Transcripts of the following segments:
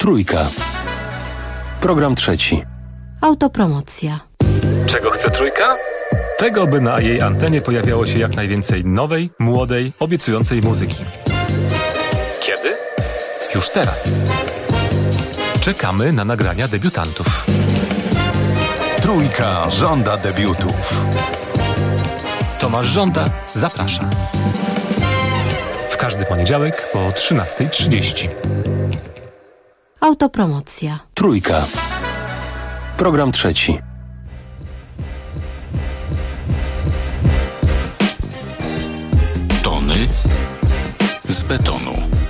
Trójka. Program trzeci. Autopromocja. Czego chce Trójka? Tego, by na jej antenie pojawiało się jak najwięcej nowej, młodej, obiecującej muzyki. Kiedy? Już teraz. Czekamy na nagrania debiutantów. Trójka żąda debiutów. Tomasz Żąda zaprasza. W każdy poniedziałek po 13:30. Autopromocja. Trójka. Program trzeci. Tony z betonu.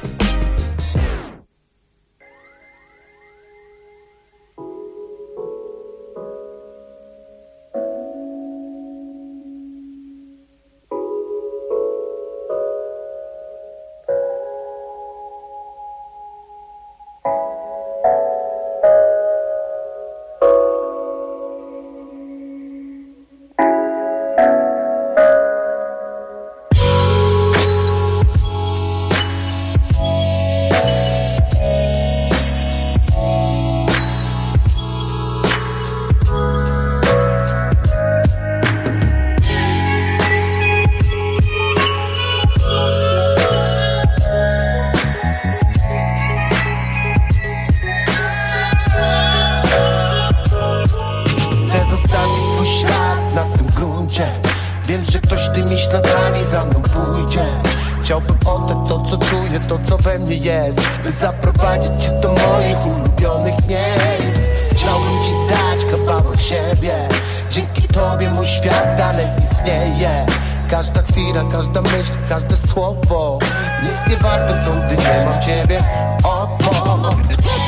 Wiem, że ktoś tymi śladami za mną pójdzie. Chciałbym oddać to, co czuję, to, co we mnie jest, by zaprowadzić cię do moich ulubionych miejsc. Chciałbym ci dać kawałek siebie. Dzięki tobie mój świat dalej istnieje. Każda chwila, każda myśl, każde słowo nic nie warte są, gdy nie mam ciebie obok.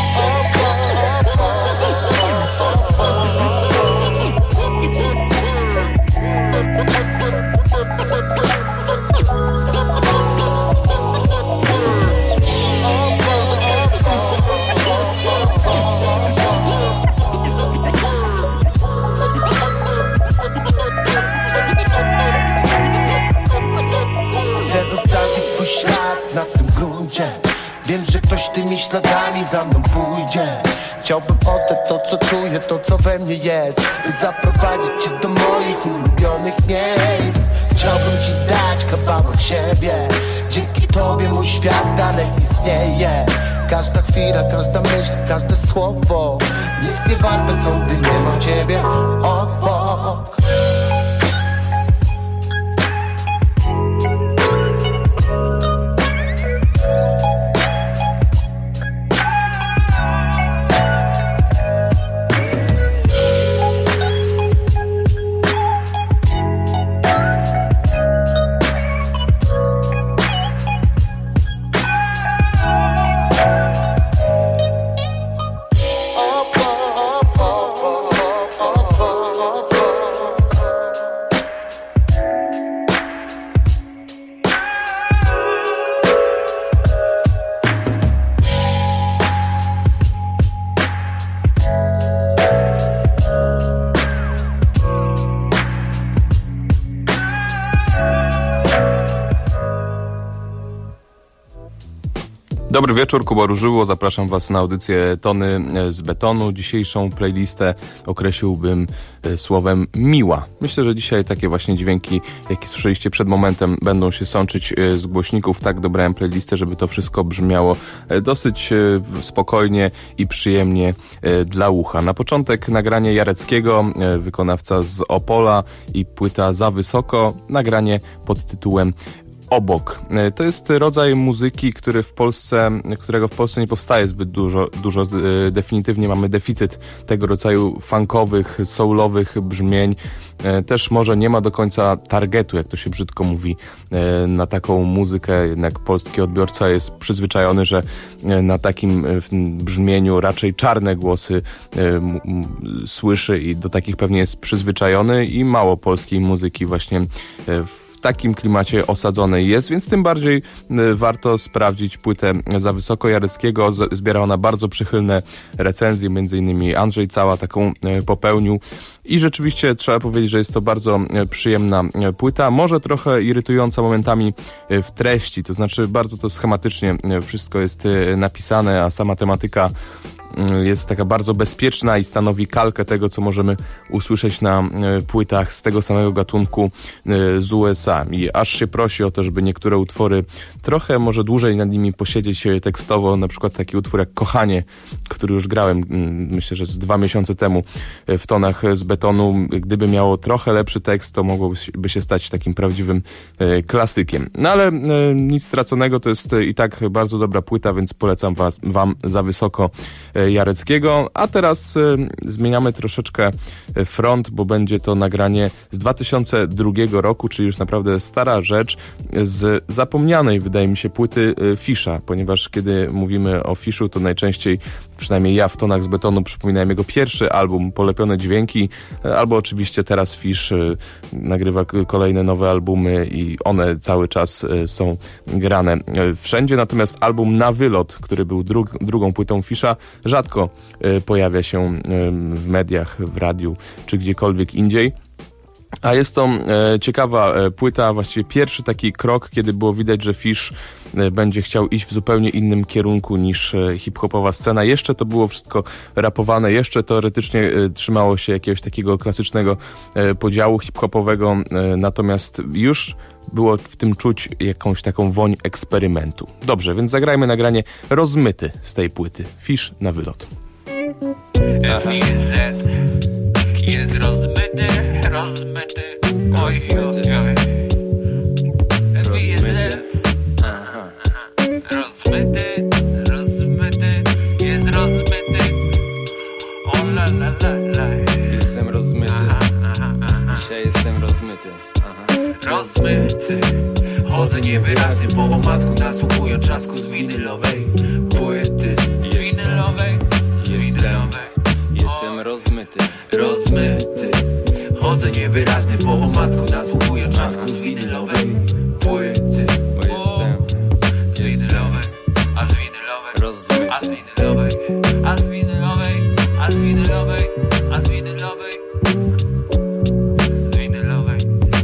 Chcę zostawić swój ślad na tym gruncie. Wiem, że ktoś tymi śladami za mną pójdzie. Chciałbym oddać to, co czuję, to, co we mnie jest, by zaprowadzić cię do moich ulubionych miejsc. Chciałbym ci dać kawałek siebie. Dzięki tobie mój świat dalej istnieje. Każda chwila, każda myśl, każde słowo nic nie warte są, gdy nie mam ciebie obok. Dobry wieczór, Kuba Różyło. Zapraszam Was na audycję Tony z betonu. Dzisiejszą playlistę określiłbym słowem miła. Myślę, że dzisiaj takie właśnie dźwięki, jakie słyszeliście przed momentem, będą się sączyć z głośników. Tak dobrałem playlistę, żeby to wszystko brzmiało dosyć spokojnie i przyjemnie dla ucha. Na początek nagranie Jareckiego, wykonawca z Opola i płyta Za Wysoko. Nagranie pod tytułem Obok. To jest rodzaj muzyki, którego w Polsce nie powstaje zbyt dużo. Definitywnie mamy deficyt tego rodzaju funkowych, soulowych brzmień. Też może nie ma do końca targetu, jak to się brzydko mówi, na taką muzykę. Jednak polski odbiorca jest przyzwyczajony, że na takim brzmieniu raczej czarne głosy słyszy i do takich pewnie jest przyzwyczajony i mało polskiej muzyki właśnie w w takim klimacie osadzonej jest, więc tym bardziej warto sprawdzić płytę Za Wysoko Jareckiego. Zbiera ona bardzo przychylne recenzje, między innymi Andrzej Cała taką popełnił i rzeczywiście trzeba powiedzieć, że jest to bardzo przyjemna płyta, może trochę irytująca momentami w treści, to znaczy bardzo to schematycznie wszystko jest napisane, a sama tematyka jest taka bardzo bezpieczna i stanowi kalkę tego, co możemy usłyszeć na płytach z tego samego gatunku z USA. I aż się prosi o to, żeby niektóre utwory trochę może dłużej nad nimi posiedzieć tekstowo, na przykład taki utwór jak Kochanie, który już grałem, myślę, że z 2 miesiące temu w Tonach z Betonu. Gdyby miało trochę lepszy tekst, to mogłoby się stać takim prawdziwym klasykiem. No ale nic straconego, to jest i tak bardzo dobra płyta, więc polecam wam Za Wysoko Jareckiego. A teraz zmieniamy troszeczkę front, bo będzie to nagranie z 2002 roku, czyli już naprawdę stara rzecz, z zapomnianej, wydaje mi się, płyty Fisza, ponieważ kiedy mówimy o Fiszu, to najczęściej, przynajmniej ja w Tonach z Betonu, przypominałem jego pierwszy album Polepione Dźwięki, albo oczywiście teraz Fisz nagrywa kolejne nowe albumy i one cały czas są grane wszędzie, natomiast album Na Wylot, który był drugą płytą Fisza, rzadko pojawia się w mediach, w radiu czy gdziekolwiek indziej. A jest to ciekawa płyta, właściwie pierwszy taki krok, kiedy było widać, że Fisz będzie chciał iść w zupełnie innym kierunku niż hip-hopowa scena. Jeszcze to było wszystko rapowane, jeszcze teoretycznie trzymało się jakiegoś takiego klasycznego podziału hip-hopowego, natomiast już było w tym czuć jakąś taką woń eksperymentu. Dobrze, więc zagrajmy nagranie Rozmyty z tej płyty. Fisz Na Wylot. Jest rozmyty, rozmyty, oj, rozmyty, aha, rozmyty, rozmyty, jest rozmyty, o la la la la. Jestem rozmyty, dzisiaj jestem rozmyty, aha. Rozmyty, chodzę niewyraźny po omacku, nasłuchuję trzasku z winylowej płyty, winylowej, winylowej. Jestem rozmyty, rozmyty, chodzę niewyraźny po omacku, nasłuchuję trzasku z winylowej płyty, bo jestem z winylowej, a z winylowej, rozmyty, a z winylowej, a z winylowej, a z winylowej, a z winylowej, z winylowej,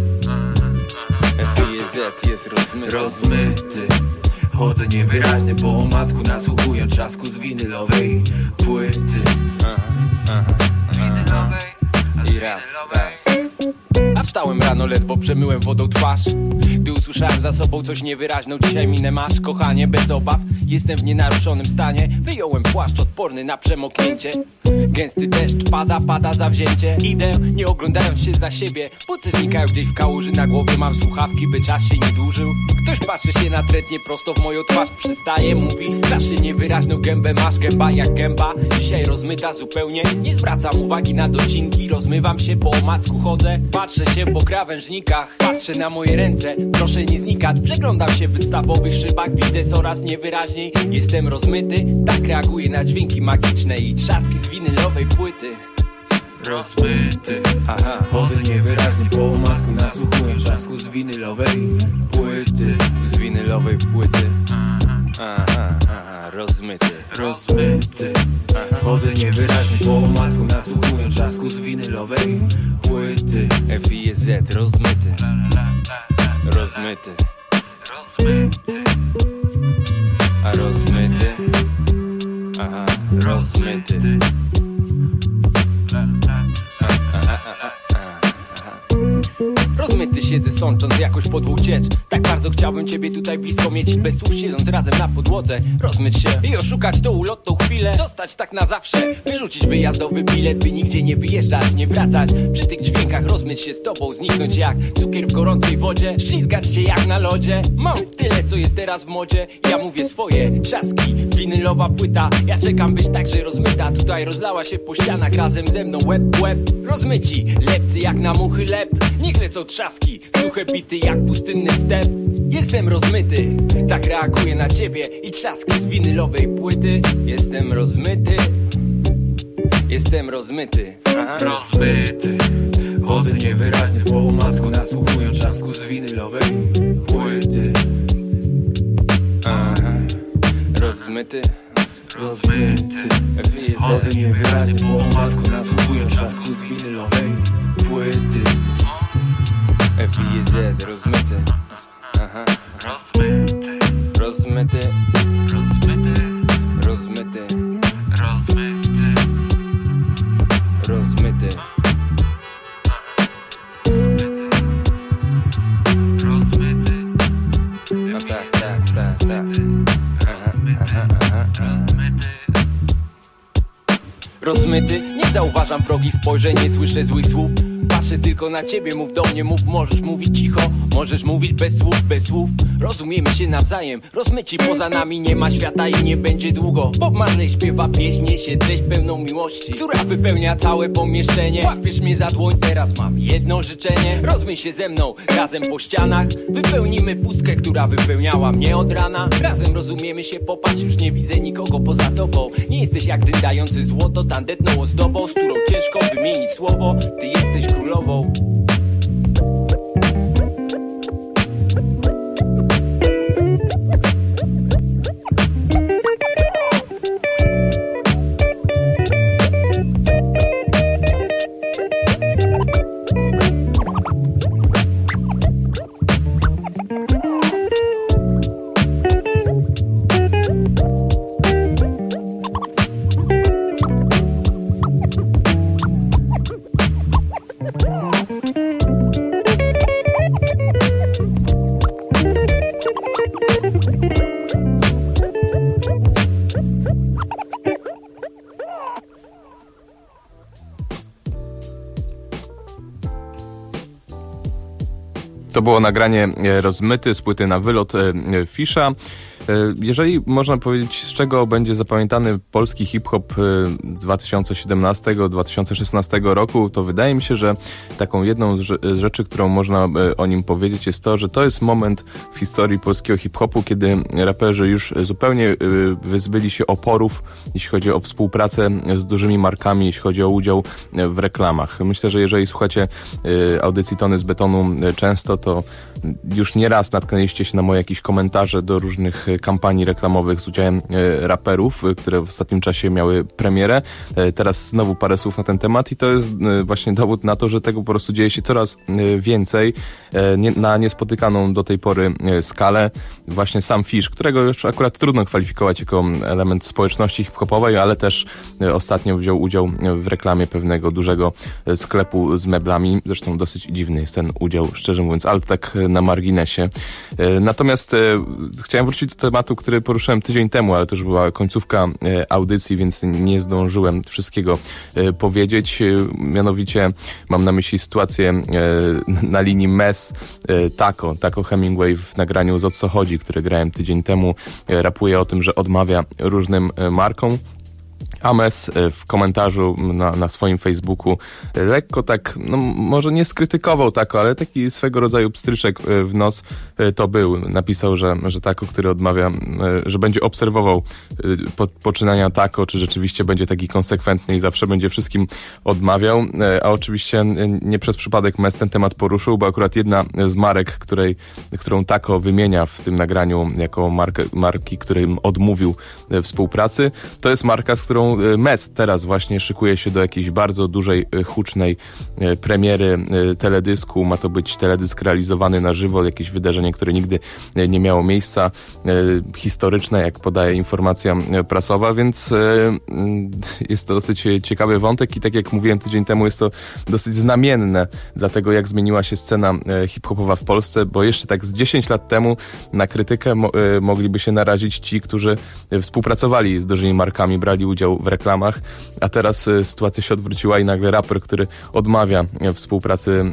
FIZ jest rozmyty, rozmyty, chodzę niewyraźny po omacku, nasłuchuję trzasku z winylowej płyty, i raz. A wstałem rano, ledwo przemyłem wodą twarz, gdy usłyszałem za sobą coś niewyraźną. Dzisiaj minę masz, kochanie, bez obaw. Jestem w nienaruszonym stanie. Wyjąłem płaszcz odporny na przemoknięcie. Gęsty deszcz pada zawzięcie. Idę, nie oglądając się za siebie. Buty znikają gdzieś w kałuży, na głowie mam słuchawki, by czas się nie dłużył. Ktoś patrzy się natrętnie prosto w moją twarz, przystaje, mówi strasznie niewyraźną gębę masz, gęba jak gęba. Dzisiaj rozmyta zupełnie, nie zwracam uwagi na docinki. Rozmywam się, po omacku chodzę, patrzę się po krawężnikach, patrzę na moje ręce, proszę nie znikać. Przeglądam się w wystawowych szybach, widzę coraz niewyraźniej. Jestem rozmyty, tak reaguję na dźwięki magiczne i trzaski z winylowej płyty. Rozmyty, chodzę niewyraźnie po omacku, nasłuchuję trzasku z winylowej płyty, z winylowej płyty. Rozmyty, rozmyty, chodzę niewyraźnie po omacku, nasłuchuję trzasku z winylowej płyty, FIZ rozmyty, rozmyty, rozmyty, a rozmyty, aha, rozmyty. Rozmyty siedzę sącząc jakoś podług ciecz. Tak bardzo chciałbym ciebie tutaj blisko mieć, bez słów siedząc razem na podłodze. Rozmyć się i oszukać tą ulotną chwilę, zostać tak na zawsze, wyrzucić wyjazdowy bilet, by nigdzie nie wyjeżdżać, nie wracać. Przy tych dźwiękach rozmyć się z tobą, zniknąć jak cukier w gorącej wodzie, ślizgać się jak na lodzie. Mam w tyle, co jest teraz w modzie, ja mówię swoje, trzaski, winylowa płyta. Ja czekam, byś także rozmyta tutaj rozlała się po ścianach razem ze mną, łeb w łeb. Rozmyci, lepcy jak na muchy lep, niech lecą trzaski, suche bity jak pustynny step. Jestem rozmyty, tak reaguję na ciebie i trzaski z winylowej płyty. Jestem rozmyty, jestem rozmyty, rozmyty, Chodzę niewyraźnie po omacku, nasłuchując trzasku z winylowej płyty. Aha. Rozmyty. Chodzę niewyraźnie po omacku, nasłuchując trzasku z winylowej płyty. FIZ, rozmyty. Aha. Rozmyty. Rozmyty. Rozmyty. No tak. Rozmyty, nie zauważam wrogich spojrzeń, nie słyszę złych słów. Patrzę tylko na ciebie, mów do mnie, mów. Możesz mówić cicho, możesz mówić bez słów. Rozumiemy się nawzajem, rozmyci poza nami nie ma świata i nie będzie długo. Bob Marley śpiewa pieśń, niesie treść pełną miłości, która wypełnia całe pomieszczenie. Łapiesz mnie za dłoń, teraz mam jedno życzenie. Rozmyj się ze mną, razem po ścianach. Wypełnimy pustkę, która wypełniała mnie od rana. Razem rozumiemy się, popatrz, już nie widzę nikogo poza tobą. Nie jesteś jak dyndający złoto, tandetną ozdobą, z którą ciężko wymienić słowo. Ty jesteś królową. To było nagranie Rozmyty z płyty Na wylot Fisza. Jeżeli można powiedzieć, z czego będzie zapamiętany polski hip-hop 2017-2016 roku, to wydaje mi się, że taką jedną z rzeczy, którą można o nim powiedzieć, jest to, że to jest moment w historii polskiego hip-hopu, kiedy raperzy już zupełnie wyzbyli się oporów, jeśli chodzi o współpracę z dużymi markami, jeśli chodzi o udział w reklamach. Myślę, że jeżeli słuchacie audycji Tony z Betonu często, to już nieraz natknęliście się na moje jakieś komentarze do różnych kampanii reklamowych z udziałem raperów, które w ostatnim czasie miały premierę. Teraz znowu parę słów na ten temat i to jest właśnie dowód na to, że tego po prostu dzieje się coraz więcej na niespotykaną do tej pory skalę. Właśnie sam Fish, którego już akurat trudno kwalifikować jako element społeczności hip-hopowej, ale też ostatnio wziął udział w reklamie pewnego dużego sklepu z meblami. Zresztą dosyć dziwny jest ten udział, szczerze mówiąc, ale tak na marginesie. Natomiast chciałem wrócić do tematu, który poruszyłem tydzień temu, ale to już była końcówka audycji, więc nie zdążyłem wszystkiego powiedzieć. Mianowicie mam na myśli sytuację na linii MES Taco Hemingway w nagraniu Z o co chodzi, które grałem tydzień temu. Rapuje o tym, że odmawia różnym markom. Ames w komentarzu na swoim Facebooku lekko tak, no może nie skrytykował Taco, ale taki swego rodzaju pstryczek w nos to był. Napisał, że Taco, który odmawia, że będzie obserwował poczynania Taco, czy rzeczywiście będzie taki konsekwentny i zawsze będzie wszystkim odmawiał. A oczywiście nie przez przypadek Mes ten temat poruszył, bo akurat jedna z marek, którą Taco wymienia w tym nagraniu jako marki, którym odmówił współpracy, to jest marka, z którą Mes teraz właśnie szykuje się do jakiejś bardzo dużej, hucznej premiery teledysku. Ma to być teledysk realizowany na żywo, jakieś wydarzenie, które nigdy nie miało miejsca, historyczne, jak podaje informacja prasowa, więc jest to dosyć ciekawy wątek i tak jak mówiłem tydzień temu, jest to dosyć znamienne dla tego, jak zmieniła się scena hip-hopowa w Polsce, bo jeszcze tak z 10 lat temu na krytykę mogliby się narazić ci, którzy współpracowali z dużymi markami, brali udział w reklamach, a teraz sytuacja się odwróciła i nagle raper, który odmawia współpracy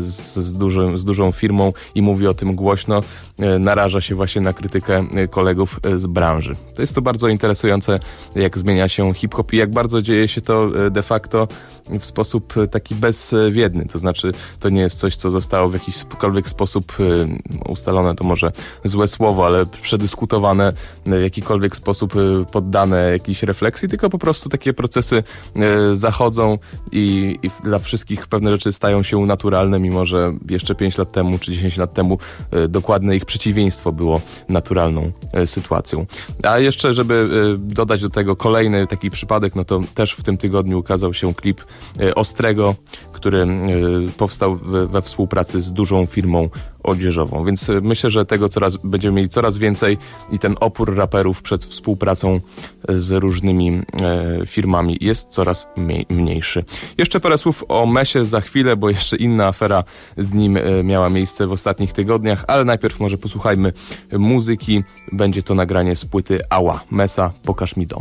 z dużą firmą i mówi o tym głośno, naraża się właśnie na krytykę kolegów z branży. To jest to bardzo interesujące, jak zmienia się hip-hop i jak bardzo dzieje się to de facto w sposób taki bezwiedny. To znaczy, to nie jest coś, co zostało w jakikolwiek sposób ustalone, to może złe słowo, ale przedyskutowane, w jakikolwiek sposób poddane jakiejś refleksji, tylko po prostu takie procesy zachodzą i dla wszystkich pewne rzeczy stają się naturalne, mimo że jeszcze 5 lat temu czy 10 lat temu dokładne ich przeciwieństwo było naturalną sytuacją. A jeszcze, żeby dodać do tego kolejny taki przypadek, no to też w tym tygodniu ukazał się klip Ostrego, który powstał we współpracy z dużą firmą odzieżową. Więc myślę, że tego będziemy mieli coraz więcej i ten opór raperów przed współpracą z różnymi firmami jest coraz mniejszy. Jeszcze parę słów o Mesie za chwilę, bo jeszcze inna afera z nim miała miejsce w ostatnich tygodniach, ale najpierw może posłuchajmy muzyki. Będzie to nagranie z płyty Ała. Mesa, pokaż mi dom.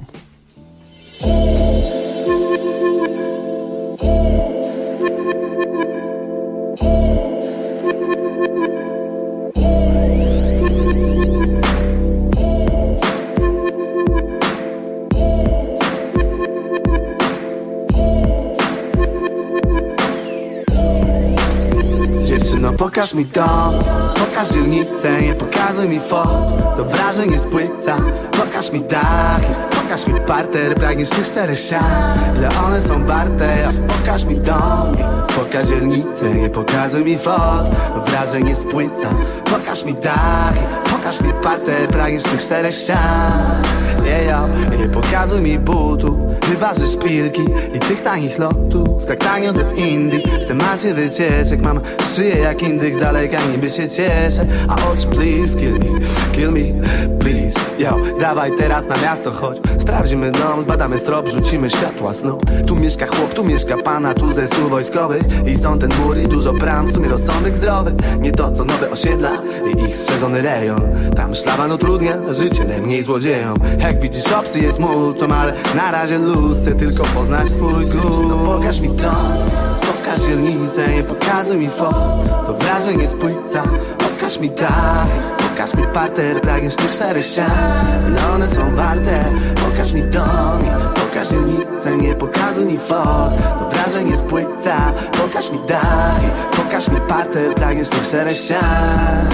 Pokaż mi dom, pokaż dzielnicę, nie pokazuj mi fot, to wrażenie spłyca. Pokaż mi dach, pokaż mi parter, pragniesz tych 4 ścian, ile one są warte. Pokaż mi dom, pokaż dzielnicę, nie pokazuj mi fot, to wrażenie spłyca. Pokaż mi dach, pokaż mi parter, pragniesz tych 4 ścian. Nie pokazuj mi butów, chyba że szpilki i tych tanich lotów, tak tanio do Indii. W temacie wycieczek mam szyję jak indyk, z daleka niby się cieszę, a oczy please kill me, please. Dawaj teraz na miasto chodź, sprawdzimy dom, zbadamy strop, rzucimy światła snu. Tu mieszka chłop, tu mieszka pana, tu ze 100 wojskowych i stąd ten mur i dużo bram, w sumie rozsądek zdrowy. Nie to co nowe osiedla i ich strzeżony rejon, tam szlaban utrudnia życie najmniej złodziejom. Jak widzisz opcji jest multum, ale na razie luz, chcę tylko poznać twój klucz. No pokaż mi dom, pokaż dzielnicę, nie pokazuj mi fot, to wrażenie spłyca. Pokaż mi dach, pokaż mi parter, pragniesz tych 4 ścian, ile one są warte. Pokaż mi dom, pokaż dzielnicę, nie pokazuj mi fot, to wrażenie spłyca. Pokaż mi dach, pokaż mi parter, pragniesz tych 4 ścian.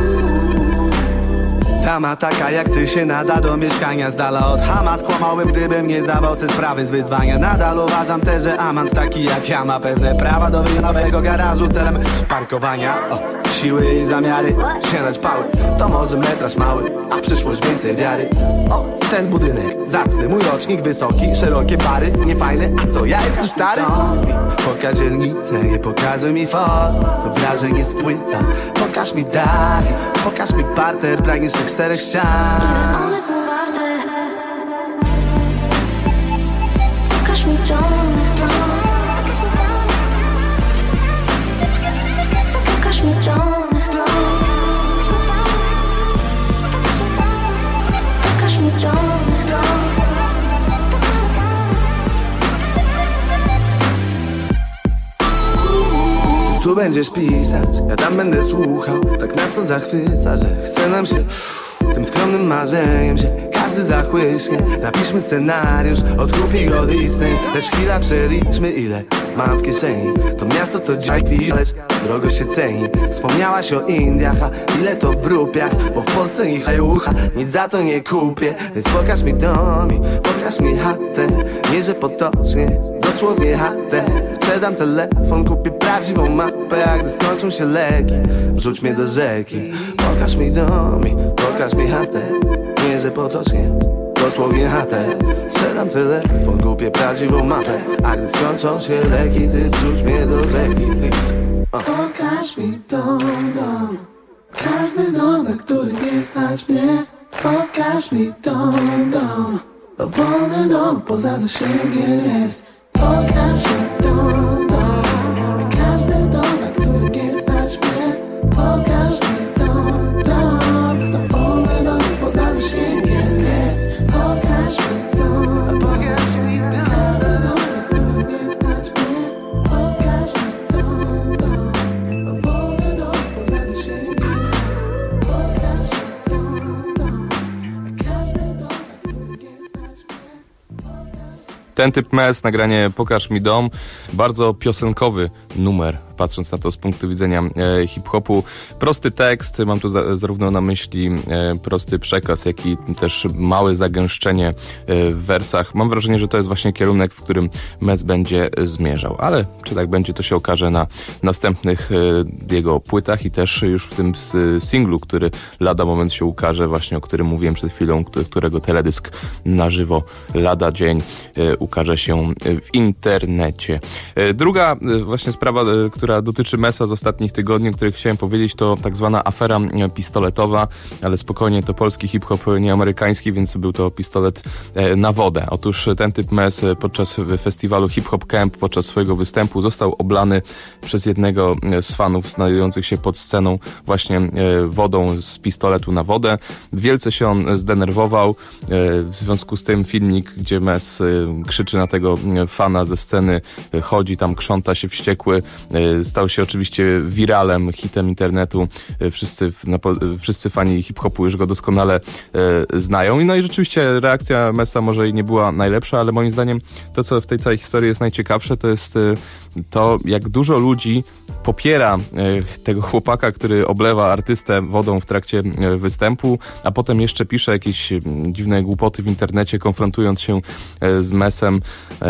Dama taka jak ty się nada do mieszkania z dala od Hamas. Kłamałbym, gdybym nie zdawał se sprawy z wyzwania. Nadal uważam też, że amant taki jak ja ma pewne prawa do wyjętego garażu celem parkowania. Siły i zamiary, siadać pały, to może metraż mały, a przyszłość więcej wiary. Ten budynek zacny, mój rocznik wysoki, szerokie bary, niefajne, a co ja jestem stary? Pokaż dzielnicę, nie pokazuj mi fot, to wrażenie spłyca. Pokaż mi dach, pokaż mi parter, pragniesz tych 4 ścian. One są warte. Pokaż mi dom, pokaż mi dom, pokaż mi dom. Tu będziesz pisać, ja tam będę słuchał. Tak nas to zachwyca, że chce nam się tym skromnym marzeniem się każdy zachłyśnie. Napiszmy scenariusz, odkupi go Disney, lecz chwila przeliczmy ile mam w kieszeni. To miasto to dzisiaj, lecz drogo się ceni. Wspomniałaś o Indiach, a ile to w rupiach, bo w Polsce ich hajucha, nic za to nie kupię. Więc pokaż mi dom i pokaż mi chatę, nie że potocznie, dosłownie chatę. Sprzedam telefon, kupię prawdziwą mapę, a gdy skończą się leki, wrzuć mnie do rzeki. Pokaż mi dom i pokaż mi chatę, nie że potocznie, dosłownie chatę. Sprzedam telefon, kupię prawdziwą mapę, a gdy skończą się leki, ty wrzuć mnie do rzeki. Pokaż mi dom, każdy dom, na który nie stać mnie. Pokaż mi dom, wolny dom, poza zasięgiem jest. Pokaż mi dom, każdy dom, na który nie stać mnie. Pokaż mi dom, to wolny dom, poza zasięgiem jest. Pokaż mi dom, każdy dom, na który nie stać mnie. Pokaż mi dom, to wolny dom, poza zasięgiem jest. Pokaż mi dom, każdy dom, na który nie stać mnie. Ten typ Mes, nagranie Pokaż mi dom, bardzo piosenkowy numer patrząc na to z punktu widzenia hip-hopu. Prosty tekst, mam tu zarówno na myśli prosty przekaz, jak i też małe zagęszczenie w wersach. Mam wrażenie, że to jest właśnie kierunek, w którym Mess będzie zmierzał. Ale czy tak będzie, to się okaże na następnych jego płytach i też już w tym singlu, który lada moment się ukaże, właśnie o którym mówiłem przed chwilą, którego teledysk na żywo lada dzień ukaże się w internecie. Druga właśnie sprawa, która dotyczy Messa z ostatnich tygodni, o której chciałem powiedzieć, to tak zwana afera pistoletowa, ale spokojnie, to polski hip-hop, nie amerykański, więc był to pistolet na wodę. Otóż ten typ Mess podczas festiwalu Hip Hop Camp, podczas swojego występu został oblany przez jednego z fanów znajdujących się pod sceną właśnie wodą z pistoletu na wodę. Wielce się on zdenerwował. W związku z tym filmik, gdzie Mess krzyczy na tego fana ze sceny, chodzi tam, krząta się wściekły, stał się oczywiście wiralem, hitem internetu. Wszyscy fani hip-hopu już go doskonale znają. No i rzeczywiście reakcja Messa może i nie była najlepsza, ale moim zdaniem to, co w tej całej historii jest najciekawsze, to jest to, jak dużo ludzi popiera tego chłopaka, który oblewa artystę wodą w trakcie występu, a potem jeszcze pisze jakieś dziwne głupoty w internecie, konfrontując się z Messem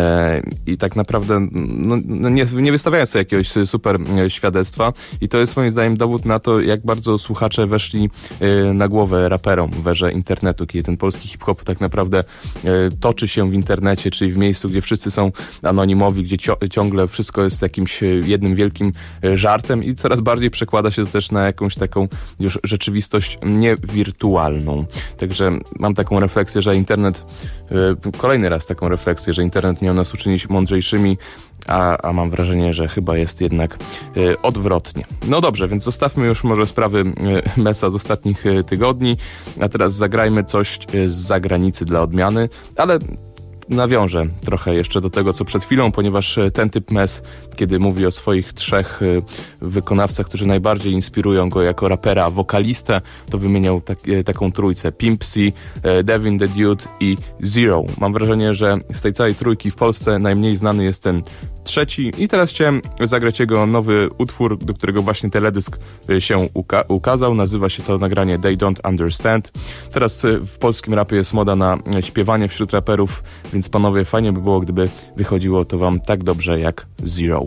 i tak naprawdę nie wystawiając sobie jakiegoś super świadectwa. I to jest moim zdaniem dowód na to, jak bardzo słuchacze weszli na głowę raperom w erze internetu, kiedy ten polski hip-hop tak naprawdę toczy się w internecie, czyli w miejscu, gdzie wszyscy są anonimowi, gdzie ciągle wszystko jest jakimś jednym wielkim żartem i coraz bardziej przekłada się to też na jakąś taką już rzeczywistość niewirtualną. Także mam taką refleksję, że internet, kolejny raz taką refleksję, że internet miał nas uczynić mądrzejszymi, a mam wrażenie, że chyba jest jednak odwrotnie. No dobrze, więc zostawmy już może sprawy Messa z ostatnich tygodni, a teraz zagrajmy coś z zagranicy dla odmiany, ale nawiążę trochę jeszcze do tego, co przed chwilą, ponieważ ten typ Mess, kiedy mówi o swoich 3 wykonawcach, którzy najbardziej inspirują go jako rapera, wokalistę, to wymieniał taką trójcę: Pimp C, Devin the Dude i Zero. Mam wrażenie, że z tej całej trójki w Polsce najmniej znany jest ten trzeci i teraz chciałem zagrać jego nowy utwór, do którego właśnie teledysk się ukazał. Nazywa się to nagranie They Don't Understand. Teraz w polskim rapie jest moda na śpiewanie wśród raperów, więc panowie, fajnie by było, gdyby wychodziło to wam tak dobrze jak Zero.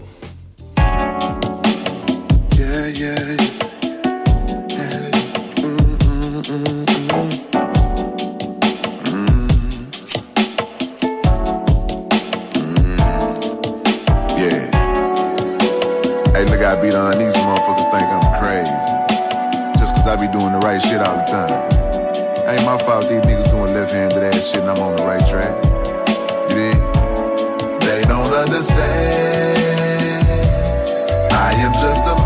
I be on these motherfuckers think I'm crazy just cause I be doing the right shit all the time. Ain't my fault these niggas doing left-handed ass shit and I'm on the right track. You dig? They don't understand. I am just a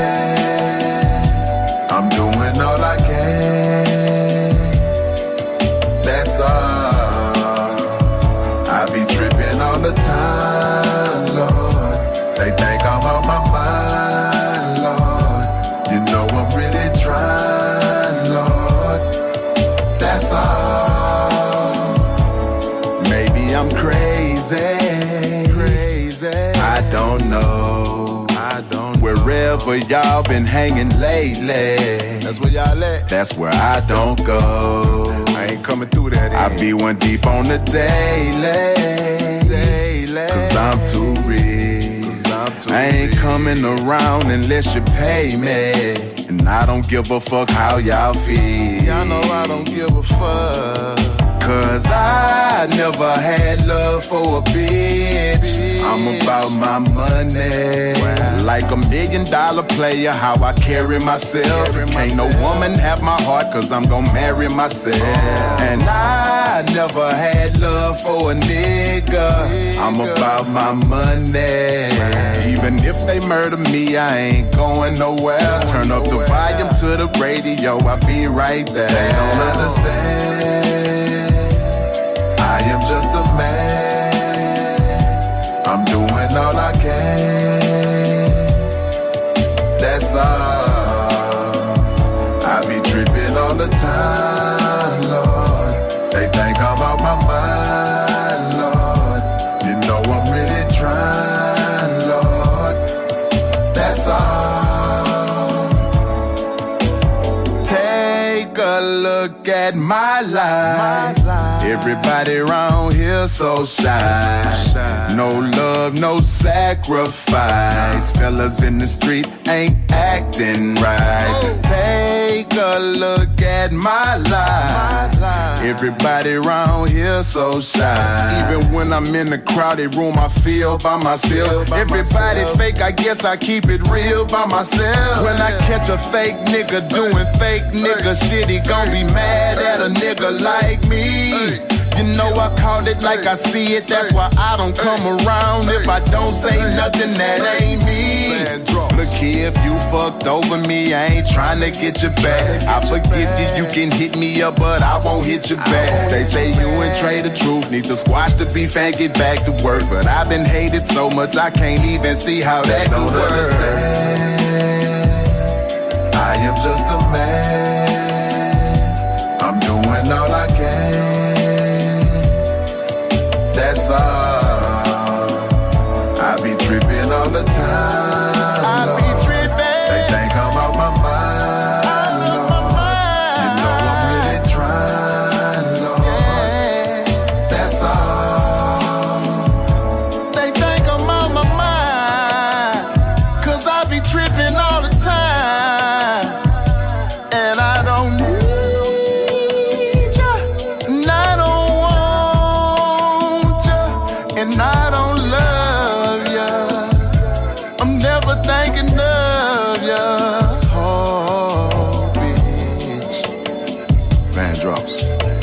man. I'm doing all I can. That's all. I be tripping all the time, Lord. They think I'm out my mind. I'm crazy. I don't know. Wherever y'all been hanging lately, that's where y'all at. That's where I don't go. I ain't coming through that. I be one deep on the daily. Cause I'm too rich. I ain't coming around unless you pay me. And I don't give a fuck how y'all feel. Y'all know I don't give a fuck. Cause I never had love for a bitch. I'm about my money. Like $1 million player, how I carry myself. Can't no woman have my heart, cause I'm gon' marry myself. And I never had love for a nigga. I'm about my money. Even if they murder me, I ain't going nowhere. Turn up the volume to the radio, I'll be right there. They don't understand. I am just a man. I'm doing all I can. That's all. I be tripping all the time, Lord. They think I'm out my mind, Lord. You know I'm really trying, Lord. That's at my life. Everybody around here so shy. No love, no sacrifice. Fellas in the street ain't acting right. Take a look at my life. Everybody around here so shy. Even when I'm in a crowded room, I feel by myself. Everybody fake, I guess I keep it real by myself. When I catch a fake nigga doing fake nigga shit, he gon' be mad at a nigga like me. You know I call it like I see it, that's why I don't come around. If I don't say nothing, that ain't me. Look here, if you fucked over me, I ain't tryna get you back. I forgive you, you can hit me up, but I won't hit you back. They say you and Trey the truth, need to squash the beef and get back to work. But I've been hated so much, I can't even see how that could work. Understand, I am just a man. I'm doing all I can. That's all. I be tripping all the time. I be tripping. They think I'm out my mind, Lord. You know I'm really trying, Lord. That's all. They think I'm out my mind, 'cause I be tripping all the time. And I don't need ya, and I don't want ya, and I don't love ya. I'm never thinking of ya. Oh, bitch. Van Drops.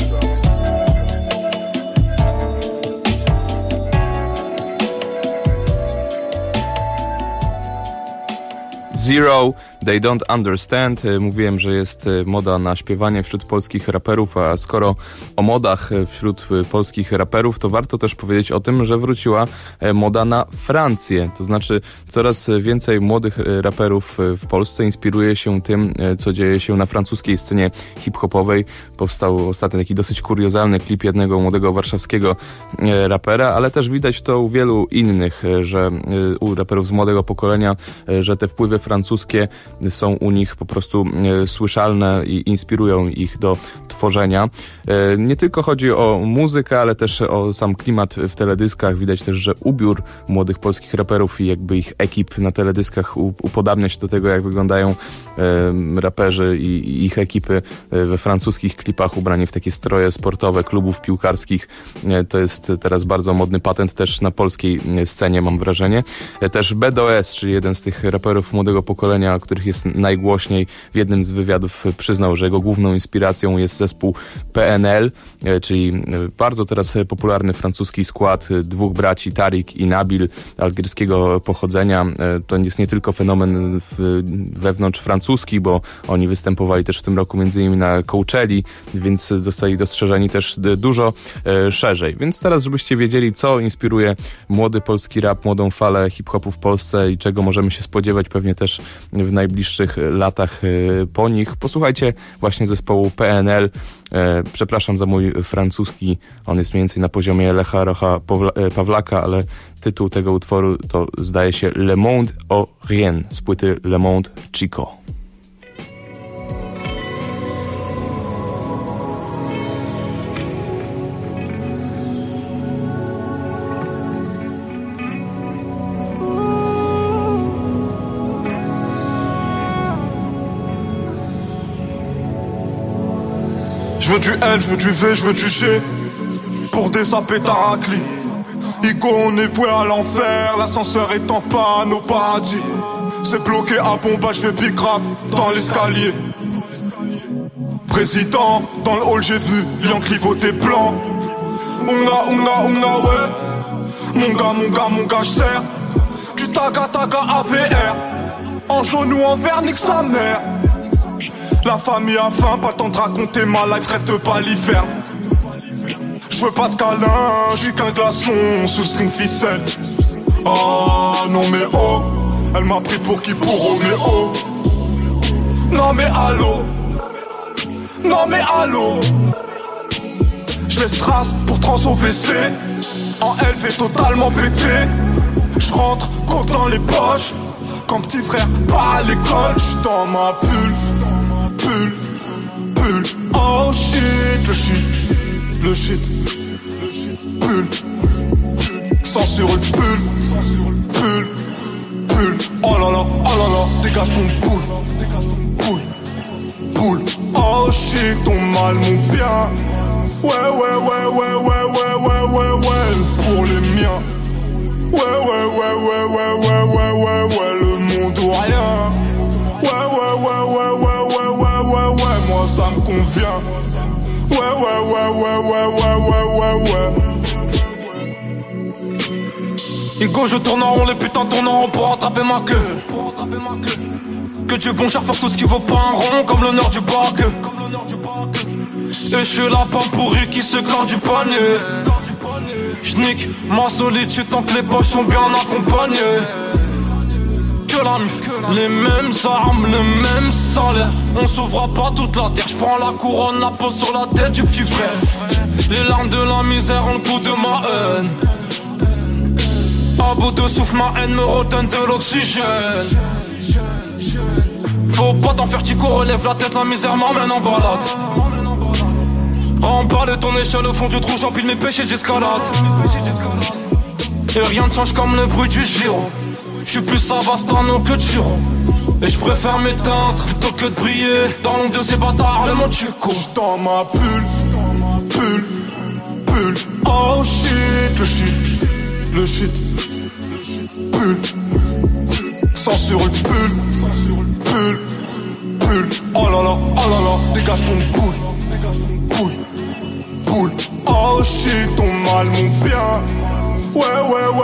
Zero, They Don't Understand. Mówiłem, że jest moda na śpiewanie wśród polskich raperów, a skoro o modach wśród polskich raperów, to warto też powiedzieć o tym, że wróciła moda na Francję. To znaczy coraz więcej młodych raperów w Polsce inspiruje się tym, co dzieje się na francuskiej scenie hip-hopowej. Powstał ostatnio taki dosyć kuriozalny klip jednego młodego warszawskiego rapera, ale też widać to u wielu innych, że u raperów z młodego pokolenia, że te wpływy francuskie są u nich po prostu słyszalne i inspirują ich do tworzenia. Nie tylko chodzi o muzykę, ale też o sam klimat w teledyskach. Widać też, że ubiór młodych polskich raperów i jakby ich ekip na teledyskach upodabnia się do tego, jak wyglądają raperzy i ich ekipy we francuskich klipach ubrani w takie stroje sportowe klubów piłkarskich. To jest teraz bardzo modny patent też na polskiej scenie, mam wrażenie. Też BDOS, czyli jeden z tych raperów młodego pokolenia, których jest najgłośniej, w jednym z wywiadów przyznał, że jego główną inspiracją jest zespół PNL, czyli bardzo teraz popularny francuski skład dwóch braci, Tariq i Nabil, algierskiego pochodzenia. To jest nie tylko fenomen wewnątrz francuski, bo oni występowali też w tym roku m.in. na Coachelli, więc zostali dostrzeżeni też dużo szerzej. Więc teraz, żebyście wiedzieli, co inspiruje młody polski rap, młodą falę hip-hopu w Polsce i czego możemy się spodziewać pewnie też w najbliższych latach po nich, posłuchajcie właśnie zespołu PNL. Przepraszam za mój francuski, on jest mniej więcej na poziomie Lecha Rocha Pawlaka, ale tytuł tego utworu to zdaje się Le Monde au Rien z płyty Le Monde Chico. Je veux du L, je veux du V, je veux du G pour des sapés taraclis. Igo, on est voué à l'enfer, l'ascenseur est en panne au paradis. C'est bloqué à Bomba, je fais big rap dans l'escalier. Président, dans le hall j'ai vu Lion clivoter blanc. Unga, ouais. Mon gars, j'serre du taga AVR. En jaune ou en vert, nique sa mère. La famille a faim, pas le temps de raconter ma life, rêve de baliverne. Je veux pas de câlin, je suis qu'un glaçon sous string ficelle. Oh non mais oh, elle m'a pris pour qui pour Roméo. Non mais allô, non mais allô. Je laisse trace pour trans au WC. En LV totalement pété. Je rentre, coke dans les poches. Quand petit frère pas à l'école, j'suis dans ma bulle. pull. Oh shit, le shit, le shit, pull. Sans sur le pull, pull, pull. Oh là là, dégage ton pull, pull, pull. Oh shit, ton mal, mon bien. Ouais, pour les miens. Ouais, le monde ou rien. Ouais, moi ça me convient. Ouais. Ego, je tourne en rond, les putains tournent en rond pour rattraper ma queue. Que Dieu bon cher faire tout ce qui vaut pas un rond, comme l'honneur du bac. Et je suis la pomme pourrie qui se claque du panier. J'nique ma solitude tant que les poches sont bien accompagnées. Que la mif, les mêmes armes, le même salaire. On s'ouvre pas toute la terre. J'prends la couronne, la pose sur la tête du petit frère. Les larmes de la misère ont le goût de ma haine. À bout de souffle, ma haine me redonne de l'oxygène. Faut pas t'en faire, Tico, relève la tête, la misère m'emmène en balade. Remballe ton échelle au fond du trou, j'empile mes péchés, j'escalade. Et rien ne change comme le bruit du gyro. J'suis plus Savastano que Giro. Et j'préfère m'éteindre plutôt que de briller dans l'ombre de ces bâtards, les mon Chico. J'tends ma pull. Oh shit, le shit, pull. Sans sur le pull. Oh là là, dégage ton pull. Oh shit, ton mal, mon bien. Ouais,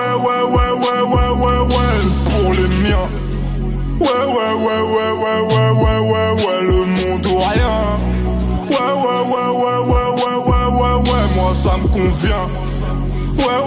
pour les miens. Ouais, le monde ou rien. Ouais, moi ça me convient. Ouais.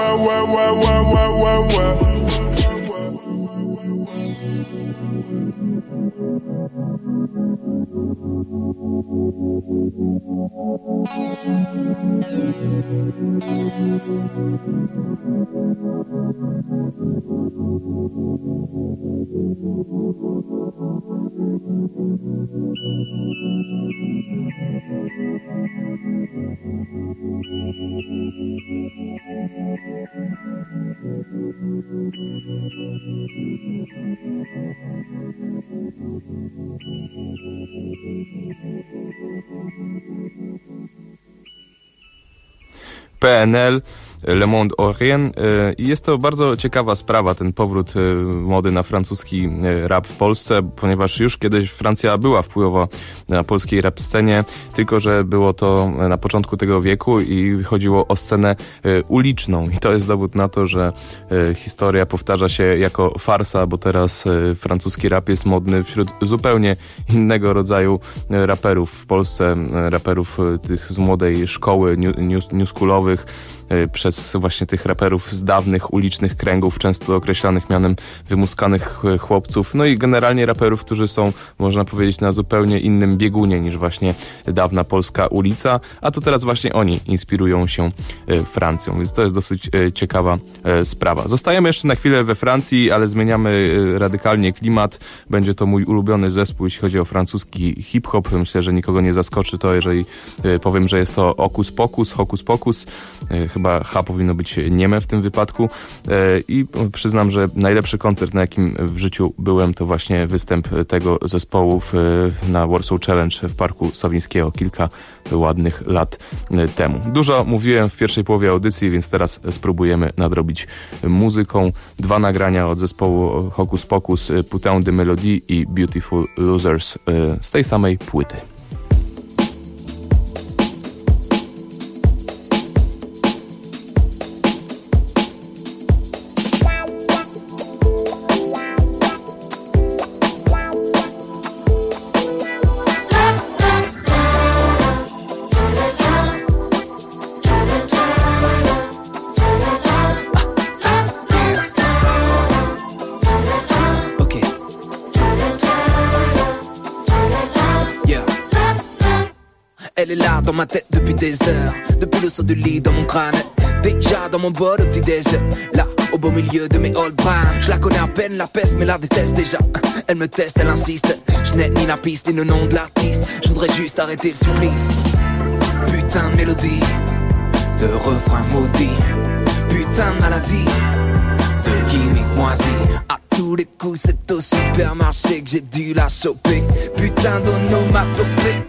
PNL, Le Monde Orien. I jest to bardzo ciekawa sprawa, ten powrót mody na francuski rap w Polsce, ponieważ już kiedyś Francja była wpływowa na polskiej rap scenie, tylko że było to na początku tego wieku i chodziło o scenę uliczną. I to jest dowód na to, że historia powtarza się jako farsa, bo teraz francuski rap jest modny wśród zupełnie innego rodzaju raperów w Polsce, raperów tych z młodej szkoły, newschoolowych, przez właśnie tych raperów z dawnych ulicznych kręgów, często określanych mianem wymuskanych chłopców, no i generalnie raperów, którzy są, można powiedzieć, na zupełnie innym biegunie niż właśnie dawna polska ulica, a to teraz właśnie oni inspirują się Francją, więc to jest dosyć ciekawa sprawa. Zostajemy jeszcze na chwilę we Francji, ale zmieniamy radykalnie klimat. Będzie to mój ulubiony zespół, jeśli chodzi o francuski hip-hop. Myślę, że nikogo nie zaskoczy to, jeżeli powiem, że jest to Hokus Pokus. Chyba H powinno być nieme w tym wypadku i przyznam, że najlepszy koncert, na jakim w życiu byłem, to właśnie występ tego zespołu na Warsaw Challenge w Parku Sowińskiego kilka ładnych lat temu. Dużo mówiłem w pierwszej połowie audycji, więc teraz spróbujemy nadrobić muzyką. 2 nagrania od zespołu Hokus Pokus, Putain de Melodie i Beautiful Losers z tej samej płyty. Elle est là dans ma tête depuis des heures, depuis le saut du lit dans mon crâne. Déjà dans mon bol au petit déj, là au beau milieu de mes old bruns. Je la connais à peine, la peste, mais la déteste déjà. Elle me teste, elle insiste. Je n'ai ni la piste ni le nom de l'artiste. Je voudrais juste arrêter le supplice. Putain de mélodie, de refrain maudit. Putain de maladie, de gimmick moisi. À tous les coups c'est au supermarché que j'ai dû la choper. Putain d'onomatopée.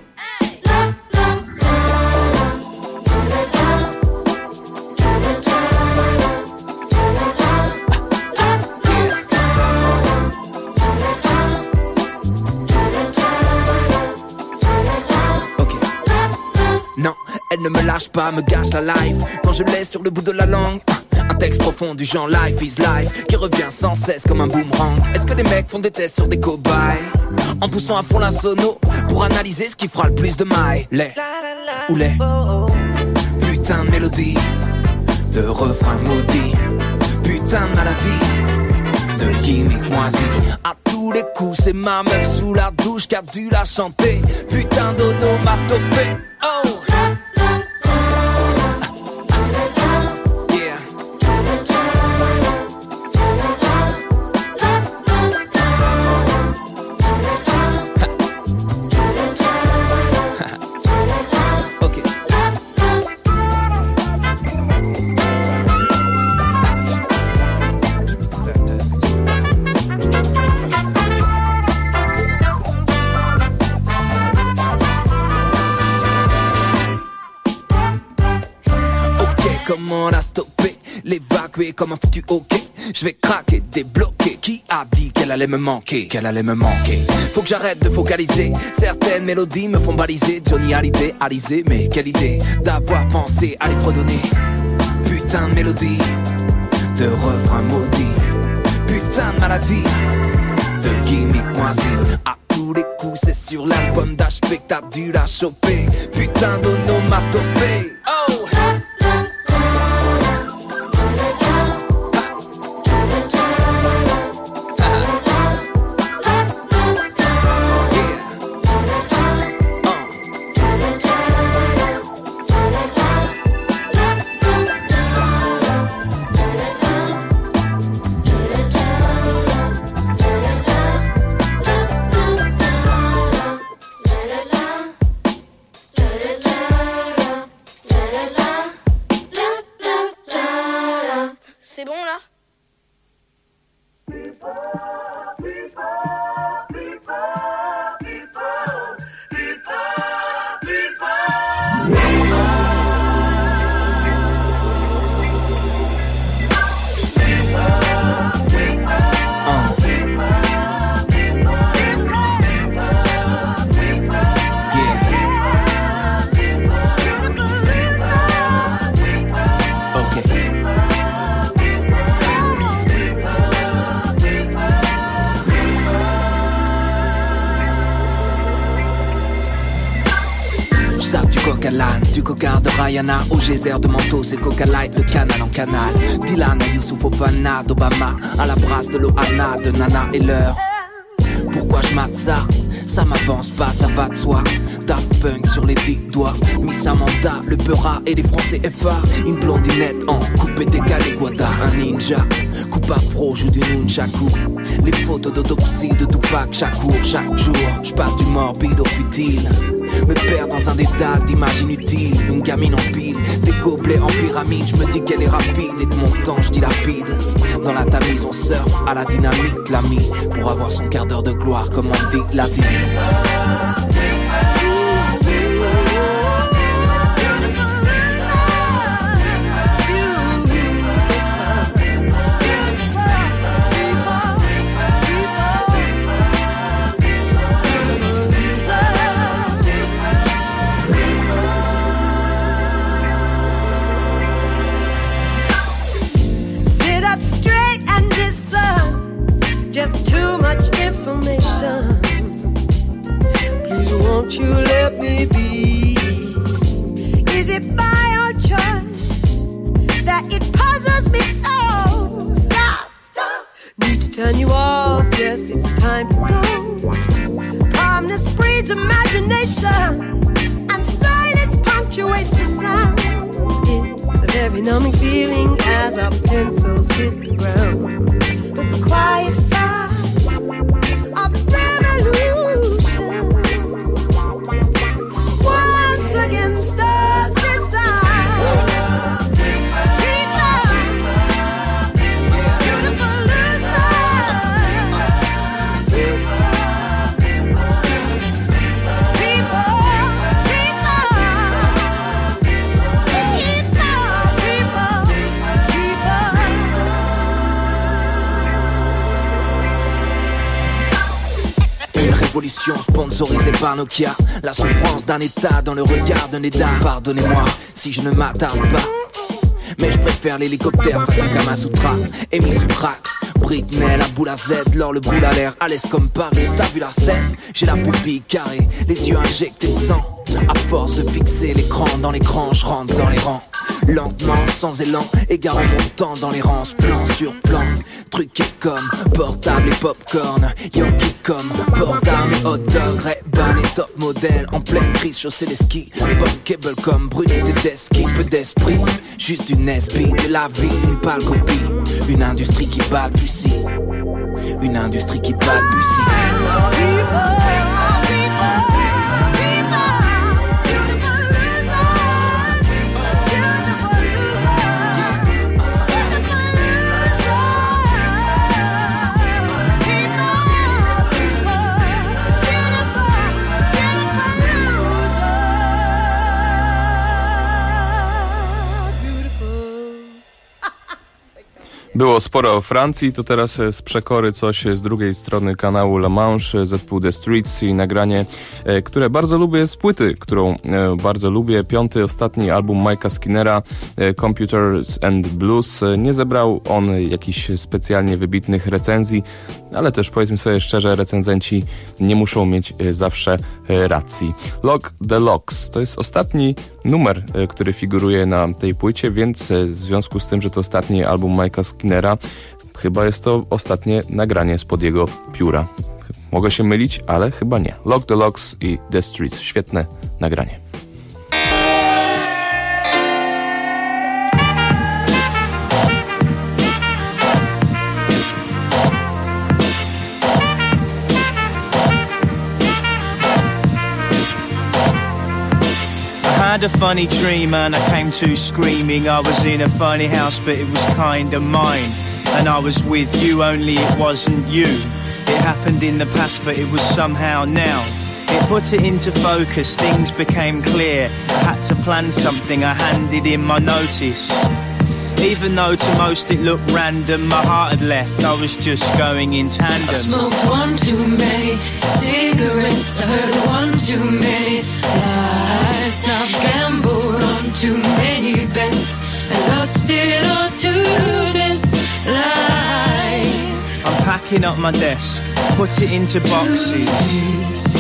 Elle ne me lâche pas, me gâche la life. Quand je laisse sur le bout de la langue un texte profond du genre life is life, qui revient sans cesse comme un boomerang. Est-ce que les mecs font des tests sur des cobayes, en poussant à fond la sono, pour analyser ce qui fera le plus de mailles? Les ou les putain de mélodie, de refrain maudit. Putain de maladie, de gimmick moisi. À tous les coups c'est ma meuf sous la douche qui a dû la chanter. Putain d'onomatopée. Oh. Comment la stopper, l'évacuer comme un foutu hockey. Je vais craquer, débloquer. Qui a dit qu'elle allait me manquer, qu'elle allait me manquer? Faut que j'arrête de focaliser. Certaines mélodies me font baliser. Johnny Hallyday, Alizé, mais quelle idée d'avoir pensé à les fredonner. Putain de mélodie, de refrain maudit. Putain de maladie, de gimmick moisi. À tous les coups c'est sur l'album d'HP que t'as dû la choper. Putain d'onomatopée. Oh. C'est bon là? Du coca de Rihanna au geyser de Manteau, c'est Coca Light, le canal en canal. Dylan à Youssouf Ofana, d'Obama à la brasse de Loana, de Nana et l'heure. Pourquoi je mate ça? Ça m'avance pas, ça va de soi. Daft Punk sur les 10 doigts, Miss Amanda, le Peura et les Français FA. Une blondinette en coupé décalé, Guada, un ninja. Coupe afro, joue du nunchaku. Les photos d'autopsie de Tupac chaque jour. J'passe du morbide au futile, me perds dans un dédale d'images inutiles. Une gamine en pile, des gobelets en pyramide. Je me dis qu'elle est rapide et que mon temps je dilapide. Dans la tamise on surfe à la dynamite, l'ami, pour avoir son quart d'heure de gloire comme on dit la vie. Won't you let me be? Is it by your choice that it puzzles me so? Stop, stop. Need to turn you off, yes, it's time to go. Calmness breeds imagination, and silence punctuates the sound. It's a very a numbing feeling as our pencils hit the ground. But the quiet fire of revolution once again starts inside. Révolution sponsorisée par Nokia. La souffrance d'un état dans le regard d'un état. Pardonnez-moi si je ne m'attarde pas, mais je préfère l'hélicoptère façon Kamasutra. Émis sous crack, Britney, la boule à Z, l'or le boule à l'air. À l'aise comme Paris, t'as vu la scène? J'ai la pupille carrée, les yeux injectés de sang. À force de fixer l'écran dans l'écran, je rentre dans les rangs. Lentement, sans élan, égarant mon temps dans l'errance. Plan sur plan, truqué comme portable et popcorn. Yankee comme port d'armes et hot dog. Ray-Ban et top modèle, en pleine crise, chausser les skis. Bob cable comme Bruni Tedeschi. Peu d'esprit, juste une SB de la vie, une pâle copie. Une industrie qui balbutie. Une industrie qui balbutie. Było sporo o Francji, to teraz z przekory coś z drugiej strony kanału La Manche, zespół The Streets i nagranie, które bardzo lubię z płyty, którą bardzo lubię. 5. ostatni album Mike'a Skinnera, Computers and Blues. Nie zebrał on jakichś specjalnie wybitnych recenzji, ale też powiedzmy sobie szczerze, recenzenci nie muszą mieć zawsze racji. Lock the Locks to jest ostatni numer, który figuruje na tej płycie, więc w związku z tym, że to ostatni album Mike'a Skinnera, chyba jest to ostatnie nagranie spod jego pióra. Mogę się mylić, ale chyba nie. Lock the Locks i The Streets. Świetne nagranie. I had a funny dream and I came to screaming. I was in a funny house but it was kinda mine, and I was with you, only it wasn't you. It happened in the past but it was somehow now. It put it into focus, things became clear. I had to plan something, I handed in my notice. Even though to most it looked random, my heart had left, I was just going in tandem. I smoked one too many cigarettes, I heard one too many lies. Now I've gambled on too many bets and lost it all to this life. I'm packing up my desk, put it into boxes.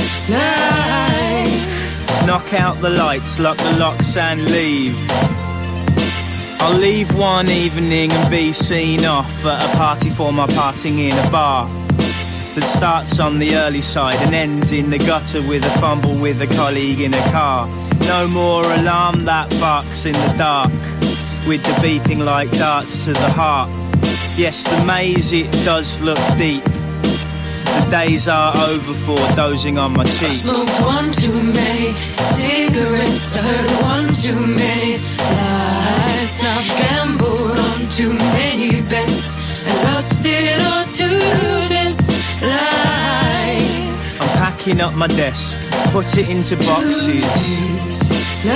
Knock out the lights, lock the locks and leave. I'll leave one evening and be seen off at a party for my parting in a bar that starts on the early side and ends in the gutter with a fumble with a colleague in a car. No more alarm that barks in the dark with the beeping like darts to the heart. Yes, the maze, it does look deep. The days are over for dozing on my cheek. I smoked one too many cigarettes, I heard one too many lies. Now I've gambled on too many bets and lost it all to this life. I'm packing up my desk, put it into boxes.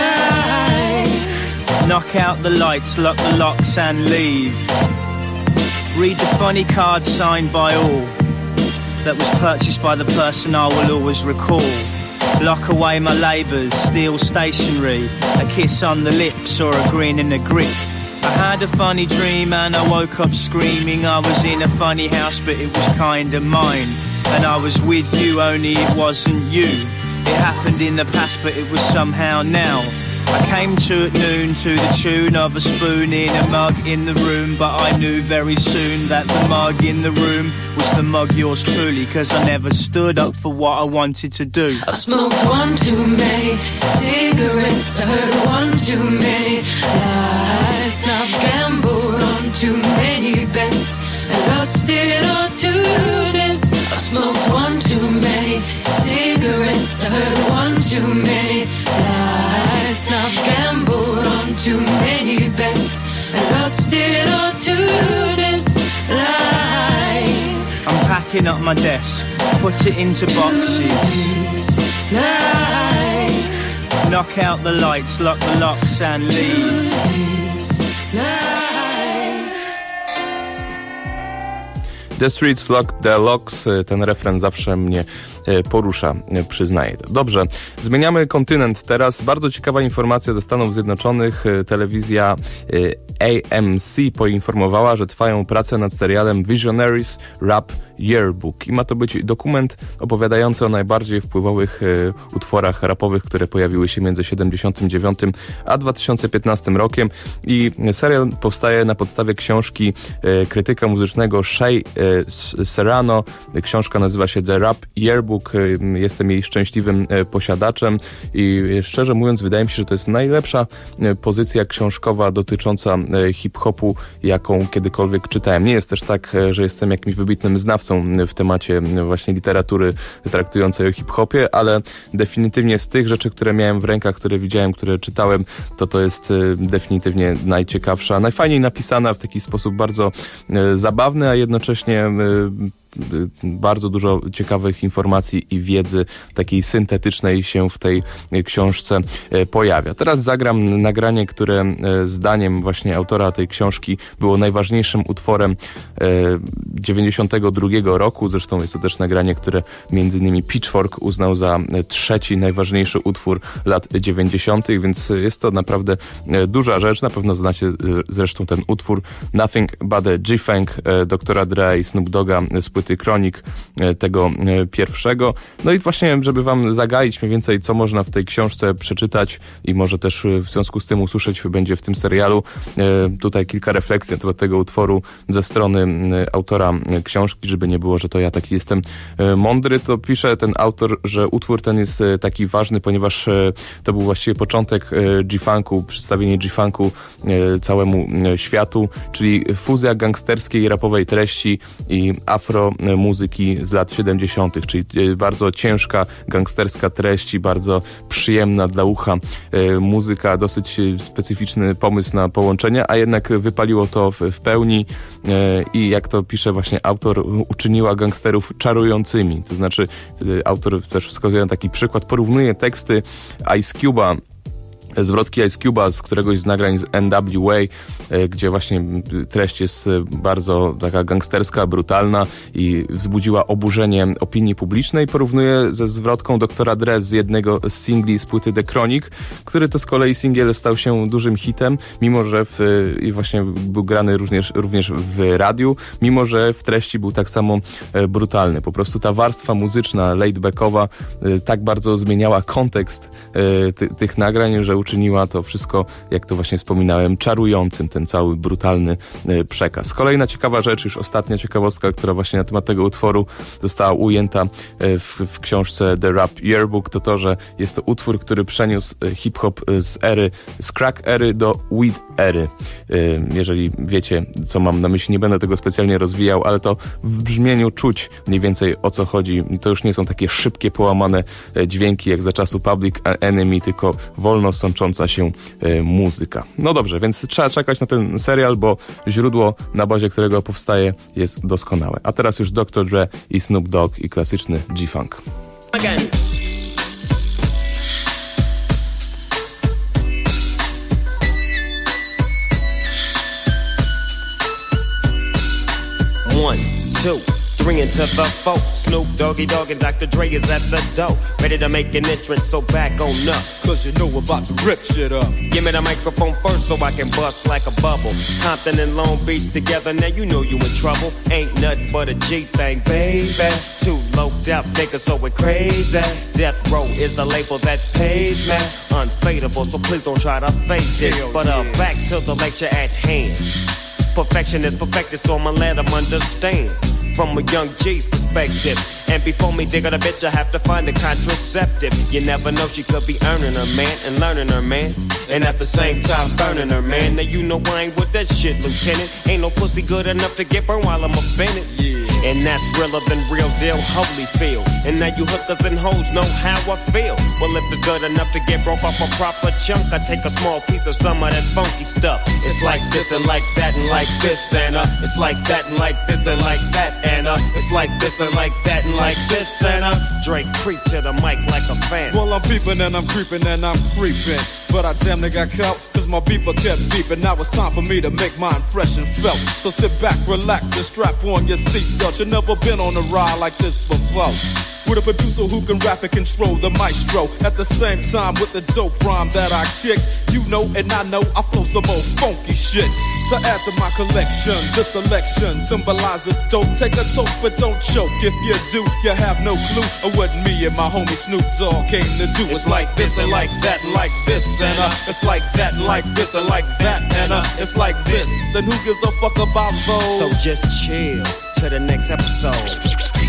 Knock out the lights, lock the locks and leave. Read the funny card signed by all that was purchased by the person I will always recall. Lock away my labours, steal stationery, a kiss on the lips or a grin and a grip. I had a funny dream and I woke up screaming. I was in a funny house but it was kinda mine, and I was with you, only it wasn't you. It happened in the past but it was somehow now. I came to at noon to the tune of a spoon in a mug in the room, but I knew very soon that the mug in the room was the mug yours truly, cause I never stood up for what I wanted to do. I smoked one too many cigarettes, I heard one too many lies. Now too many bets and lost it all to this. I smoked one too many cigarettes, I heard one too many lies. Now I've gambled on too many bets and lost it all to this life. I'm packing up my desk, put it into boxes. Knock out the lights, lock the locks and leave. The Streets Lock the Locks, ten refren zawsze mnie porusza, przyznaję. Dobrze, zmieniamy kontynent teraz. Bardzo ciekawa informacja ze Stanów Zjednoczonych. Telewizja AMC poinformowała, że trwają prace nad serialem Visionaries Rap Yearbook i ma to być dokument opowiadający o najbardziej wpływowych utworach rapowych, które pojawiły się między 1979 a 2015 rokiem i serial powstaje na podstawie książki krytyka muzycznego Shay Serrano. Książka nazywa się The Rap Yearbook. Jestem jej szczęśliwym posiadaczem i szczerze mówiąc wydaje mi się, że to jest najlepsza pozycja książkowa dotycząca hip-hopu, jaką kiedykolwiek czytałem. Nie jest też tak, że jestem jakimś wybitnym znawcą w temacie właśnie literatury traktującej o hip-hopie, ale definitywnie z tych rzeczy, które miałem w rękach, które widziałem, które czytałem, to jest definitywnie najciekawsza, najfajniej napisana, w taki sposób bardzo zabawny, a jednocześnie bardzo dużo ciekawych informacji i wiedzy takiej syntetycznej się w tej książce pojawia. Teraz zagram nagranie, które zdaniem właśnie autora tej książki było najważniejszym utworem 92 roku. Zresztą jest to też nagranie, które między innymi Pitchfork uznał za trzeci najważniejszy utwór lat 90., więc jest to naprawdę duża rzecz. Na pewno znacie zresztą ten utwór Nothing But a G-Funk Dr. Dre i Snoop Dogga z płyty Chronic tego pierwszego. No i właśnie, żeby wam zagaić mniej więcej, co można w tej książce przeczytać i może też w związku z tym usłyszeć będzie w tym serialu, tutaj kilka refleksji na temat tego utworu ze strony autora książki, żeby nie było, że to ja taki jestem mądry, to pisze ten autor, że utwór ten jest taki ważny, ponieważ to był właściwie początek G-Funku, przedstawienie G-Funku całemu światu, czyli fuzja gangsterskiej i rapowej treści i afro muzyki z lat 70., czyli bardzo ciężka gangsterska treść i bardzo przyjemna dla ucha muzyka, dosyć specyficzny pomysł na połączenia, a jednak wypaliło to w pełni i jak to pisze właśnie autor, uczyniła gangsterów czarującymi. To znaczy autor też wskazuje na taki przykład, porównuje teksty Ice Cube'a, zwrotki Ice Cube'a z któregoś z nagrań z NWA, gdzie właśnie treść jest bardzo taka gangsterska, brutalna i wzbudziła oburzenie opinii publicznej. Porównuje ze zwrotką Dr. Dre z jednego z singli z płyty The Chronic, który to z kolei singiel stał się dużym hitem, mimo że i właśnie był grany również w radiu, mimo że w treści był tak samo brutalny. Po prostu ta warstwa muzyczna, laidbackowa tak bardzo zmieniała kontekst tych nagrań, że uczyniła to wszystko, jak to właśnie wspominałem, czarującym, ten cały brutalny przekaz. Kolejna ciekawa rzecz, już ostatnia ciekawostka, która właśnie na temat tego utworu została ujęta w książce The Rap Yearbook, to, że jest to utwór, który przeniósł hip-hop z crack ery do weed ery. Jeżeli wiecie, co mam na myśli, nie będę tego specjalnie rozwijał, ale to w brzmieniu czuć mniej więcej, o co chodzi. To już nie są takie szybkie, połamane dźwięki jak za czasu Public Enemy, tylko wolno sącząca się muzyka. No dobrze, więc trzeba czekać na ten serial, bo źródło, na bazie którego powstaje, jest doskonałe. A teraz już Dr. Dre i Snoop Dogg i klasyczny G-Funk. Again. One, two, three into the four. Snoop Doggy Dogg and Dr. Dre is at the door, ready to make an entrance, so back on up, cause you know we're about to rip shit up. Give me the microphone first so I can bust like a bubble. Compton and Long Beach together, now you know you in trouble. Ain't nothing but a G thing, baby. Two loped out niggas so we're crazy. Death Row is the label that pays me. Unfadable, so please don't try to fake this. But back to the lecture at hand. Perfection is perfected, so I'ma let them understand. from a young G's perspective. And before me dig on a bitch, I have to find a contraceptive. You never know, she could be earning her man and learning her man, and at the same time burning her man. Now you know I ain't with that shit, Lieutenant. Ain't no pussy good enough to get burned while I'm offended. Yeah. And that's realer than real deal, Holyfield. And now you hookers and hoes know how I feel. Well, if it's good enough to get broke off a proper chunk, I take a small piece of some of that funky stuff. It's like this and like that and like this and it's like that and like this and like that and it's like this and like that and like this and Drake creep to the mic like a fan. Well, I'm peeping and I'm creeping and I'm creeping, but I damn near got caught, cause my beeper kept beeping. Now it's time for me to make my impression felt. So sit back, relax, and strap on your seatbelt. You've never been on a ride like this before, with a producer who can rap and control the maestro. At the same time with the dope rhyme that I kick, you know and I know I flow some old funky shit. To add to my collection, this selection symbolizes dope. Take a toke but don't choke. If you do, you have no clue of what me and my homie Snoop Dogg came to do. It's like this and like that and like this and it's like that and like this and like that and it's like this. And who gives a fuck about those? So just chill to the next episode.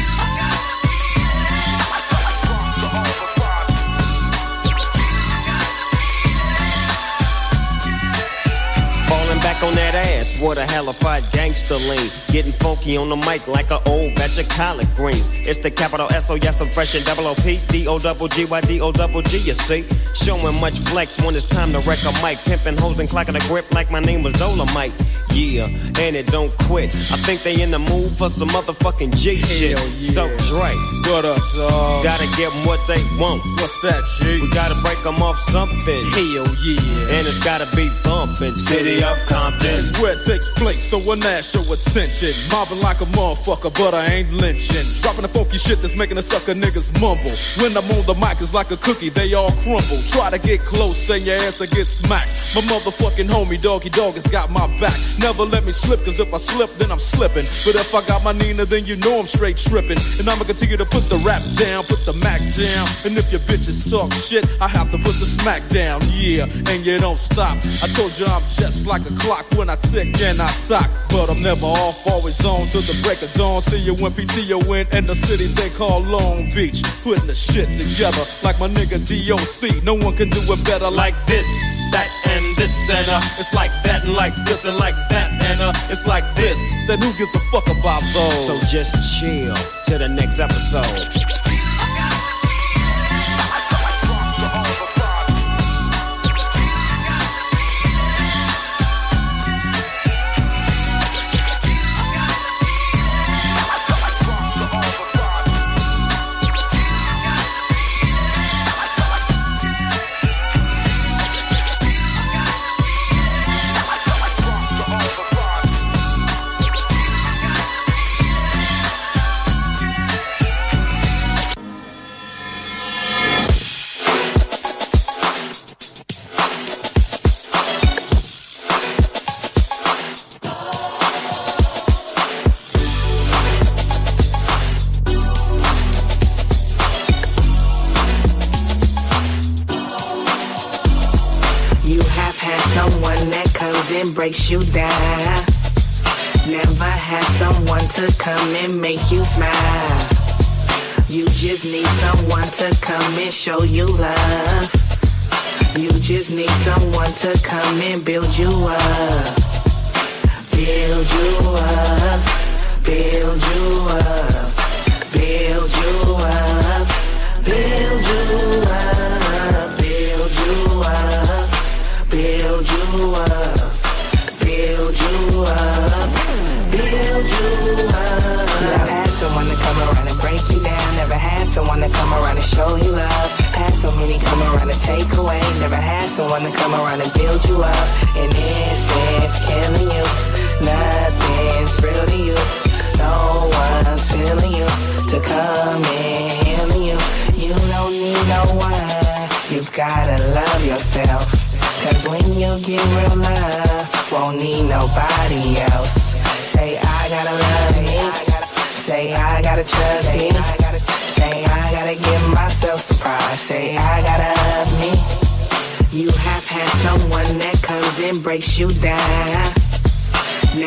Back on that ass, what a halified gangster lean. Getting funky on the mic like an old batch of collard greens. It's the capital S, oh yes, I'm fresh and double O-P, D-O-double-G-Y-D-O-double-G, you see. Showing much flex when it's time to wreck a mic. Pimping hoes and clocking a grip like my name was Dolomite. Yeah, and it don't quit. I think they in the mood for some motherfucking G shit. Yeah. So Dre, what up, dog? Gotta give them what they want. What's that, G? We gotta break them off something. Hell yeah. And it's gotta be bumpin'. City of Compton. It's where it takes place, so when I show attention. Mobbing like a motherfucker, but I ain't lynching. Dropping the funky shit that's making the sucker niggas mumble. When I'm on the mic, it's like a cookie, they all crumble. Try to get close, and your ass will get smacked. My motherfucking homie, Doggy Dog, has got my back. Never let me slip, cause if I slip, then I'm slipping. But if I got my Nina, then you know I'm straight tripping. And I'ma continue to put the rap down, put the Mac down. And if your bitches talk shit, I have to put the smack down. Yeah, and you don't stop. I told you I'm just like a clock when I tick and I talk. But I'm never off, always on till the break of dawn. See you when PTO in the city they call Long Beach. Putting the shit together like my nigga DOC. No one can do it better like this, that, and this, and it's like that, and like this, and like that, and it's like this. Then who gives a fuck about those? So just chill to the next episode. Breaks you down. Never had someone to come and make you smile. You just need someone to come and show you love. You just need someone to come and build you up. Build you up. Build you up. Build you up. Build you up. Build you up. Build you up. Build you up, build you up. Never had someone to come around and break you down. Never had someone to come around and show you love. Had so many come around and take away. Never had someone to come around and build you up. And this is killing you. Nothing's real to you. No one's feeling you to come and heal you. You don't need no one. You've gotta love yourself. Cause when you get real love, won't need nobody else. Say I gotta love me. Say I gotta trust me. Say I gotta give myself some pride. Say I gotta love me. You have had someone that comes and breaks you down.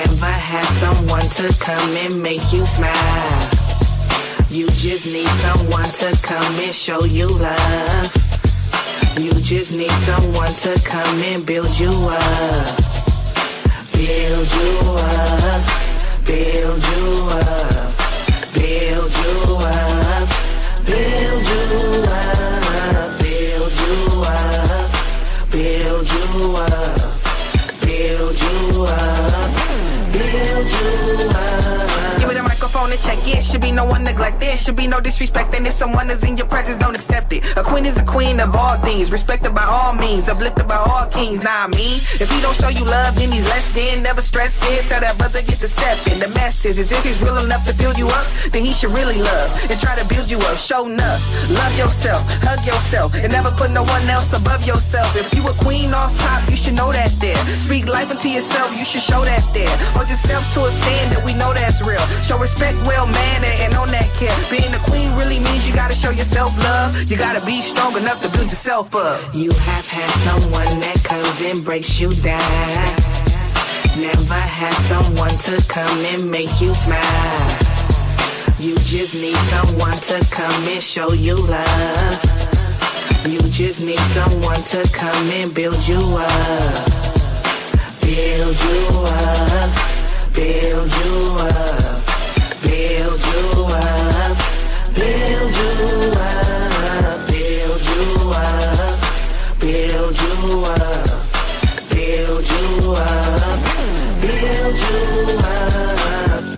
Never had someone to come and make you smile. You just need someone to come and show you love. You just need someone to come and build you up. Build you up. Build you up. Build you up. Build you up. Build you up. Build you up. Build you up. Build you up. Give me the microphone and check it. Should be no one neglected. Should be no disrespect. And if someone is in your presence, don't accept it. A queen is a queen of all things. Respected by all means. Uplifted by all kings. Nah, I mean, if he don't show you love, then he's less than. Never stress it. Tell that brother get to step in. The message is if he's real enough to build you up, then he should really love and try to build you up. Show enough. Love yourself. Hug yourself. And never put no one else above yourself. If you a queen off top, you should know that there. Speak life into yourself. You should show that there. Hold yourself to a standard. We know that's real. Show respect, well mannered, and on that care. Being a queen really means you gotta show yourself love. You gotta be strong enough to build yourself up. You have had someone that comes and breaks you down. Never had someone to come and make you smile. You just need someone to come and show you love. You just need someone to come and build you up. Build you up. Build you up. Build you up. Build you up. Build you up. Build you up. Build you up. Build you up.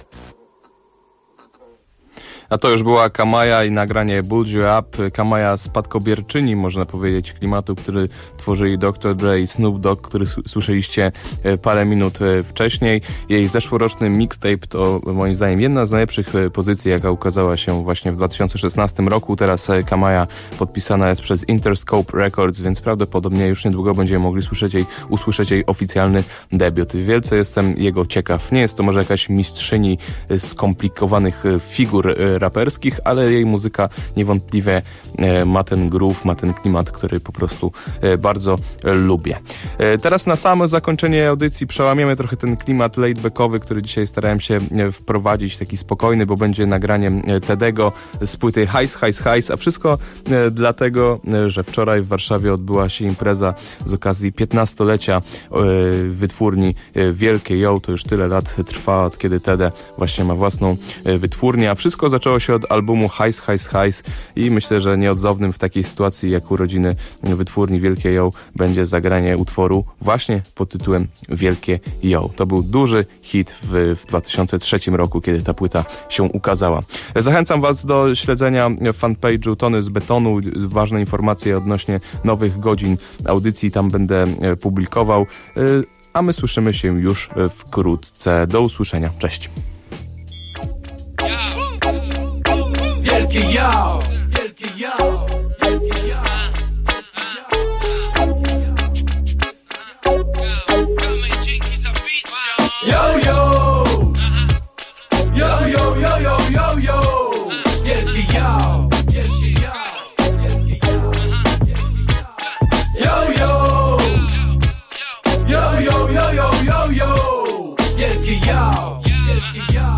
A to już była Kamaja i nagranie Build You Up. Kamaja spadkobierczyni, można powiedzieć, klimatu, który tworzyli Dr. Dre i Snoop Dogg, który słyszeliście parę minut wcześniej. Jej zeszłoroczny mixtape to moim zdaniem jedna z najlepszych pozycji, jaka ukazała się właśnie w 2016 roku. Teraz Kamaja podpisana jest przez Interscope Records, więc prawdopodobnie już niedługo będziemy mogli usłyszeć jej oficjalny debiut. Wielce jestem jego ciekaw. Nie jest to może jakaś mistrzyni skomplikowanych figur raperskich, ale jej muzyka niewątpliwie ma ten groove, ma ten klimat, który po prostu bardzo lubię. Teraz na samo zakończenie audycji przełamiemy trochę ten klimat laidbackowy, który dzisiaj starałem się wprowadzić, taki spokojny, bo będzie nagraniem Tedego z płyty Heis, a wszystko dlatego, że wczoraj w Warszawie odbyła się impreza z okazji 15-lecia wytwórni Wielkie Yo. To już tyle lat trwa, od kiedy Tede właśnie ma własną wytwórnię, a wszystko zaczęło się od albumu Heis i myślę, że nieodzownym w takiej sytuacji jak urodziny wytwórni Wielkie Yo będzie zagranie utworu właśnie pod tytułem Wielkie Yo. To był duży hit w 2003 roku, kiedy ta płyta się ukazała. Zachęcam Was do śledzenia fanpage'u Tony z Betonu. Ważne informacje odnośnie nowych godzin audycji tam będę publikował, a my słyszymy się już wkrótce. Do usłyszenia. Cześć. Wielkie yo, wielkie yo, wielkie yo. Yo yo, yo yo yo yo yo yo. Wielkie yo, wielkie yo, wielkie yo. Yo yo, yo yo yo yo yo yo. Wielkie yo, wielkie yo.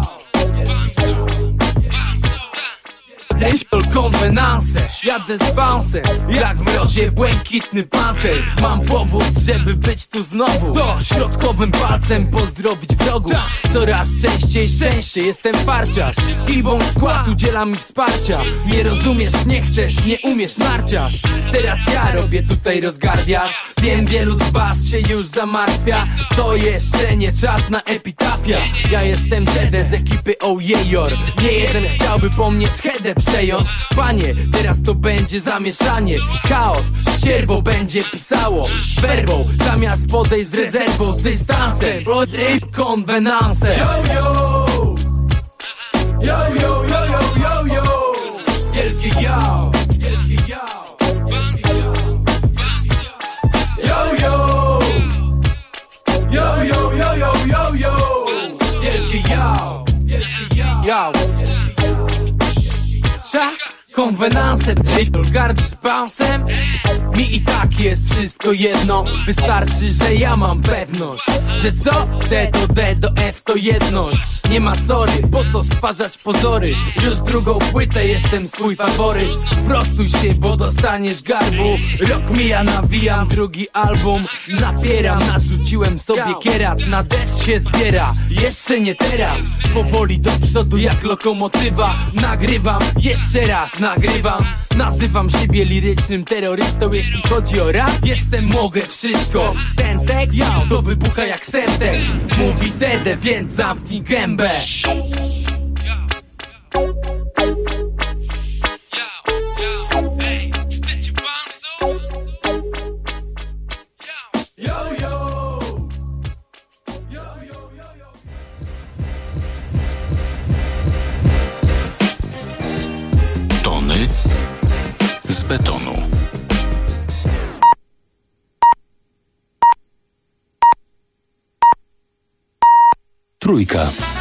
Konwenanse, jadę z bouncem, jak w mrozie błękitny pancer. Mam powód, żeby być tu znowu. To środkowym palcem pozdrowić wrogów. Coraz częściej jestem parciarz. Kibą skład udziela mi wsparcia. Nie rozumiesz, nie chcesz, nie umiesz, narciarz. Teraz ja robię tutaj rozgardiasz. Wiem, wielu z was się już zamartwia. To jeszcze nie czas na epitafia. Ja jestem Tede z ekipy Ojejor. Nie jeden chciałby po mnie schedę przejąć. Panie, teraz to będzie zamieszanie. Chaos, ścierwo będzie pisało z werbą, zamiast podejść z rezerwą, z dystansem. Konwenanse. Yo yo, yo yo yo yo yo yo. Wielkie yo, wielkie yo. Yo yo, yo yo yo yo yo yo. Wielkie yo, wielkie yo. konwenansem. Gardzisz bouncem? Mi i tak jest wszystko jedno. Wystarczy, że ja mam pewność, że co? D do D do F to jedność. Nie ma sorry, po co stwarzać pozory? Już drugą płytę, jestem swój faworyt. Prostuj się, bo dostaniesz garbu. Rok mija, nawijam drugi album. Napieram, narzuciłem sobie kierat. Na deszcz się zbiera, jeszcze nie teraz. Powoli do przodu jak lokomotywa. Nagrywam, jeszcze raz nagrywam. Nazywam siebie lirycznym terrorystą. Jeśli chodzi o rap, jestem, mogę wszystko. Ten tekst to wybucha jak serce. Mówi Dede, więc zamknij gębę. Tony z betonu. Trójka.